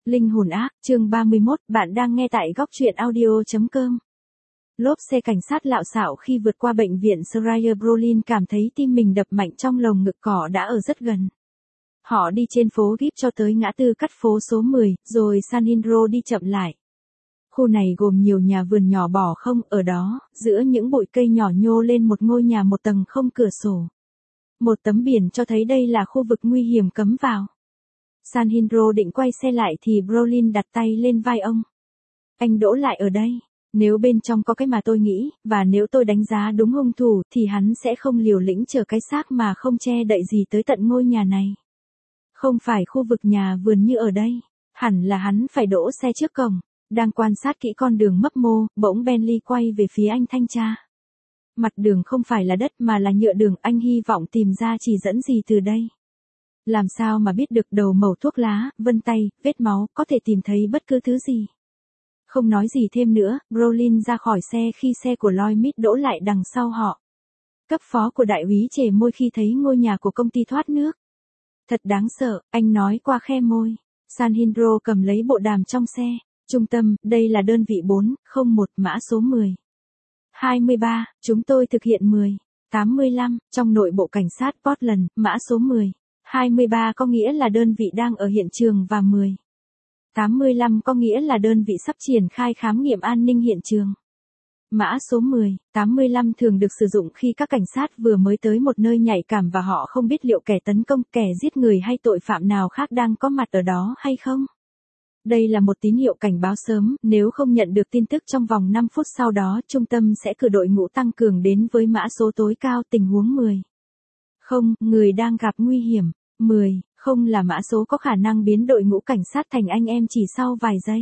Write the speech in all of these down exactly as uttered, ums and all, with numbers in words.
Linh hồn ác, chương ba mươi mốt, bạn đang nghe tại góc truyện audio chấm com. Lốp xe cảnh sát lạo xạo khi vượt qua bệnh viện Shire Brolin cảm thấy tim mình đập mạnh trong lồng ngực, cỏ đã ở rất gần. Họ đi trên phố Gip cho tới ngã tư cắt phố số mười, rồi San Hindro đi chậm lại. Khu này gồm nhiều nhà vườn nhỏ bỏ không, ở đó, giữa những bụi cây nhỏ nhô lên một ngôi nhà một tầng không cửa sổ. Một tấm biển cho thấy đây là khu vực nguy hiểm cấm vào. San Hindro định quay xe lại thì Brolin đặt tay lên vai ông. Anh đỗ lại ở đây. Nếu bên trong có cái mà tôi nghĩ, và nếu tôi đánh giá đúng hung thủ thì hắn sẽ không liều lĩnh chở cái xác mà không che đậy gì tới tận ngôi nhà này. Không phải khu vực nhà vườn như ở đây. Hẳn là hắn phải đỗ xe trước cổng. Đang quan sát kỹ con đường mấp mô, bỗng Bentley quay về phía anh thanh tra. Mặt đường không phải là đất mà là nhựa đường, anh hy vọng tìm ra chỉ dẫn gì từ đây. Làm sao mà biết được đầu mẩu thuốc lá, vân tay, vết máu, có thể tìm thấy bất cứ thứ gì. Không nói gì thêm nữa, Brolin ra khỏi xe khi xe của Lloyd Mid đỗ lại đằng sau họ. Cấp phó của đại úy chề môi khi thấy ngôi nhà của công ty thoát nước. Thật đáng sợ, anh nói qua khe môi. San Hindro cầm lấy bộ đàm trong xe. Trung tâm, đây là đơn vị bốn không một, mã số mười. hai mươi ba, chúng tôi thực hiện mười. tám mươi lăm, trong nội bộ cảnh sát Portland, mã số mười. hai mươi ba có nghĩa là đơn vị đang ở hiện trường và mười. tám mươi lăm có nghĩa là đơn vị sắp triển khai khám nghiệm an ninh hiện trường. Mã số mười, tám mươi lăm thường được sử dụng khi các cảnh sát vừa mới tới một nơi nhạy cảm và họ không biết liệu kẻ tấn công, kẻ giết người hay tội phạm nào khác đang có mặt ở đó hay không. Đây là một tín hiệu cảnh báo sớm, nếu không nhận được tin tức trong vòng năm phút sau đó, trung tâm sẽ cử đội ngũ tăng cường đến với mã số tối cao, tình huống mười. Không, người đang gặp nguy hiểm. mười, không là mã số có khả năng biến đội ngũ cảnh sát thành anh em chỉ sau vài giây.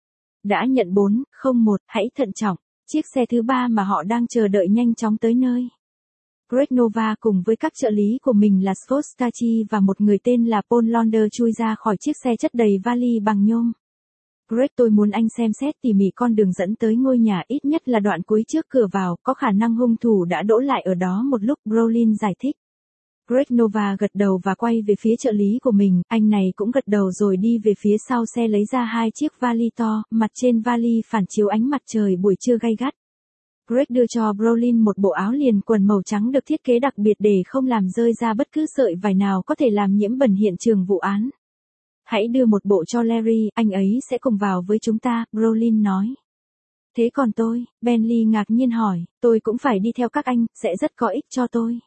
Đã nhận bốn, không một, hãy thận trọng. Chiếc xe thứ ba mà họ đang chờ đợi nhanh chóng tới nơi. Greg Nova cùng với các trợ lý của mình là Scott Stachi và một người tên là Paul Launder chui ra khỏi chiếc xe chất đầy vali bằng nhôm. Greg, tôi muốn anh xem xét tỉ mỉ con đường dẫn tới ngôi nhà, ít nhất là đoạn cuối trước cửa vào, có khả năng hung thủ đã đỗ lại ở đó một lúc, Brolin giải thích. Greg Nova gật đầu và quay về phía trợ lý của mình, anh này cũng gật đầu rồi đi về phía sau xe lấy ra hai chiếc vali to, mặt trên vali phản chiếu ánh mặt trời buổi trưa gay gắt. Greg đưa cho Brolin một bộ áo liền quần màu trắng được thiết kế đặc biệt để không làm rơi ra bất cứ sợi vải nào có thể làm nhiễm bẩn hiện trường vụ án. Hãy đưa một bộ cho Larry, anh ấy sẽ cùng vào với chúng ta, Brolin nói. Thế còn tôi, Bentley ngạc nhiên hỏi, tôi cũng phải đi theo các anh, sẽ rất có ích cho tôi.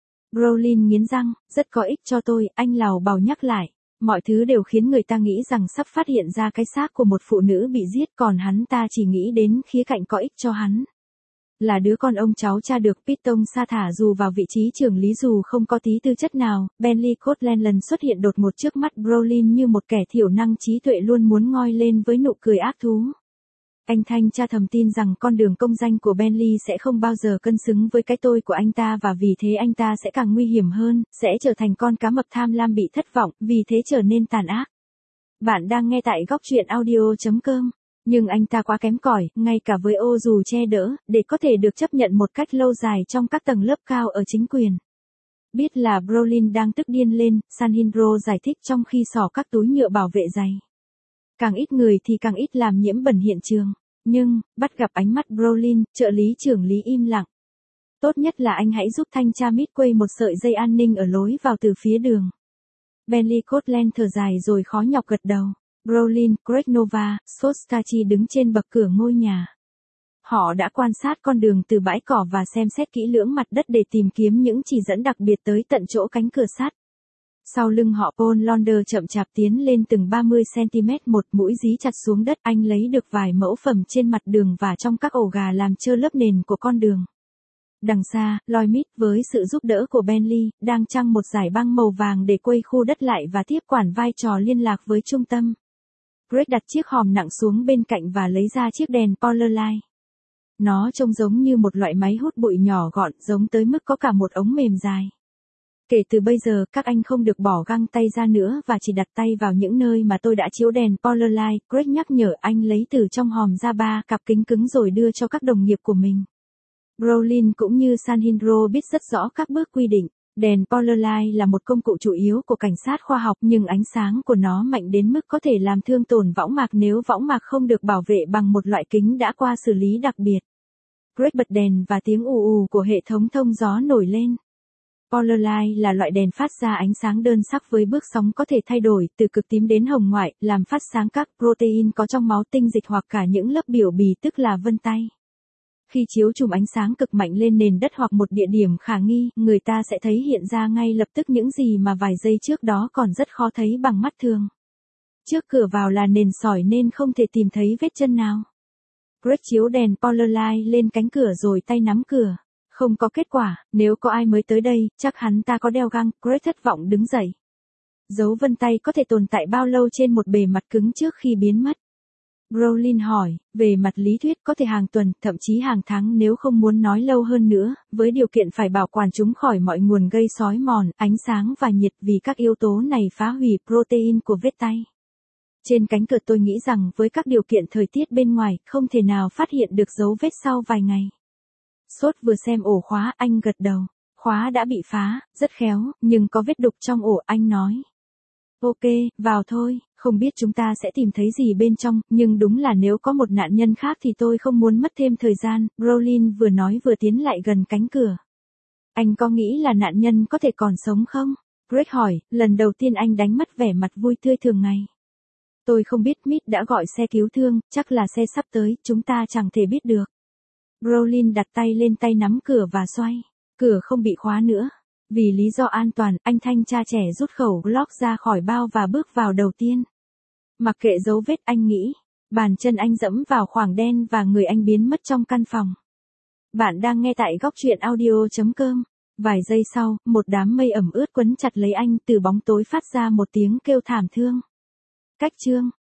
Brolin nghiến răng, rất có ích cho tôi, anh lào bào nhắc lại. Mọi thứ đều khiến người ta nghĩ rằng sắp phát hiện ra cái xác của một phụ nữ bị giết, còn hắn ta chỉ nghĩ đến khía cạnh có ích cho hắn. Là đứa con ông cháu cha được Piton sa thả dù vào vị trí trưởng lý dù không có tí tư chất nào. Bentley Cortland lần xuất hiện đột ngột trước mắt Brolin như một kẻ thiểu năng trí tuệ luôn muốn ngoi lên với nụ cười ác thú. Anh thanh tra thầm tin rằng con đường công danh của Bentley sẽ không bao giờ cân xứng với cái tôi của anh ta và vì thế anh ta sẽ càng nguy hiểm hơn, sẽ trở thành con cá mập tham lam bị thất vọng, vì thế trở nên tàn ác. Bạn đang nghe tại góc truyện audio chấm com. Nhưng anh ta quá kém cỏi, ngay cả với ô dù che đỡ, để có thể được chấp nhận một cách lâu dài trong các tầng lớp cao ở chính quyền. Biết là Brolin đang tức điên lên, San Hindro giải thích trong khi xỏ các túi nhựa bảo vệ dày. Càng ít người thì càng ít làm nhiễm bẩn hiện trường. Nhưng, bắt gặp ánh mắt Brolin, trợ lý trưởng lý im lặng. Tốt nhất là anh hãy giúp thanh tra Midway một sợi dây an ninh ở lối vào từ phía đường. Bentley Cortland thở dài rồi khó nhọc gật đầu. Brolin, Greg Nova, Scott Stachi đứng trên bậc cửa ngôi nhà. Họ đã quan sát con đường từ bãi cỏ và xem xét kỹ lưỡng mặt đất để tìm kiếm những chỉ dẫn đặc biệt tới tận chỗ cánh cửa sắt. Sau lưng họ Paul Launder chậm chạp tiến lên từng ba mươi xăng-ti-mét, một mũi dí chặt xuống đất, anh lấy được vài mẫu phẩm trên mặt đường và trong các ổ gà làm trơ lớp nền của con đường. Đằng xa, Lloyd Mid với sự giúp đỡ của Bentley, đang trăng một dải băng màu vàng để quây khu đất lại và tiếp quản vai trò liên lạc với trung tâm. Greg đặt chiếc hòm nặng xuống bên cạnh và lấy ra chiếc đèn Polaroid. Nó trông giống như một loại máy hút bụi nhỏ gọn, giống tới mức có cả một ống mềm dài. Kể từ bây giờ, các anh không được bỏ găng tay ra nữa và chỉ đặt tay vào những nơi mà tôi đã chiếu đèn Polaroid. Greg nhắc nhở, anh lấy từ trong hòm ra ba cặp kính cứng rồi đưa cho các đồng nghiệp của mình. Brolin cũng như San Hindro biết rất rõ các bước quy định. Đèn Polaroid là một công cụ chủ yếu của cảnh sát khoa học nhưng ánh sáng của nó mạnh đến mức có thể làm thương tổn võng mạc nếu võng mạc không được bảo vệ bằng một loại kính đã qua xử lý đặc biệt. Greg bật đèn và tiếng ù ù của hệ thống thông gió nổi lên. Polaroid là loại đèn phát ra ánh sáng đơn sắc với bước sóng có thể thay đổi từ cực tím đến hồng ngoại, làm phát sáng các protein có trong máu, tinh dịch hoặc cả những lớp biểu bì tức là vân tay. Khi chiếu chùm ánh sáng cực mạnh lên nền đất hoặc một địa điểm khả nghi, người ta sẽ thấy hiện ra ngay lập tức những gì mà vài giây trước đó còn rất khó thấy bằng mắt thường. Trước cửa vào là nền sỏi nên không thể tìm thấy vết chân nào. Greg chiếu đèn Polaroid lên cánh cửa rồi tay nắm cửa. Không có kết quả, nếu có ai mới tới đây, chắc hắn ta có đeo găng. Greg thất vọng đứng dậy. Dấu vân tay có thể tồn tại bao lâu trên một bề mặt cứng trước khi biến mất? Brolin hỏi, về mặt lý thuyết có thể hàng tuần, thậm chí hàng tháng nếu không muốn nói lâu hơn nữa, với điều kiện phải bảo quản chúng khỏi mọi nguồn gây xói mòn, ánh sáng và nhiệt vì các yếu tố này phá hủy protein của vết tay. Trên cánh cửa tôi nghĩ rằng với các điều kiện thời tiết bên ngoài, không thể nào phát hiện được dấu vết sau vài ngày. Sốt vừa xem ổ khóa, anh gật đầu. Khóa đã bị phá, rất khéo, nhưng có vết đục trong ổ, anh nói. Ok, vào thôi, không biết chúng ta sẽ tìm thấy gì bên trong, nhưng đúng là nếu có một nạn nhân khác thì tôi không muốn mất thêm thời gian, Brolin vừa nói vừa tiến lại gần cánh cửa. Anh có nghĩ là nạn nhân có thể còn sống không? Greg hỏi, lần đầu tiên anh đánh mất vẻ mặt vui tươi thường ngày. Tôi không biết, Mít đã gọi xe cứu thương, chắc là xe sắp tới, chúng ta chẳng thể biết được. Brolin đặt tay lên tay nắm cửa và xoay. Cửa không bị khóa nữa. Vì lý do an toàn, anh thanh tra trẻ rút khẩu Glock ra khỏi bao và bước vào đầu tiên. Mặc kệ dấu vết, anh nghĩ. Bàn chân anh dẫm vào khoảng đen và người anh biến mất trong căn phòng. Bạn đang nghe tại góc truyện audio chấm com. Vài giây sau, một đám mây ẩm ướt quấn chặt lấy anh, từ bóng tối phát ra một tiếng kêu thảm thương. Cách chương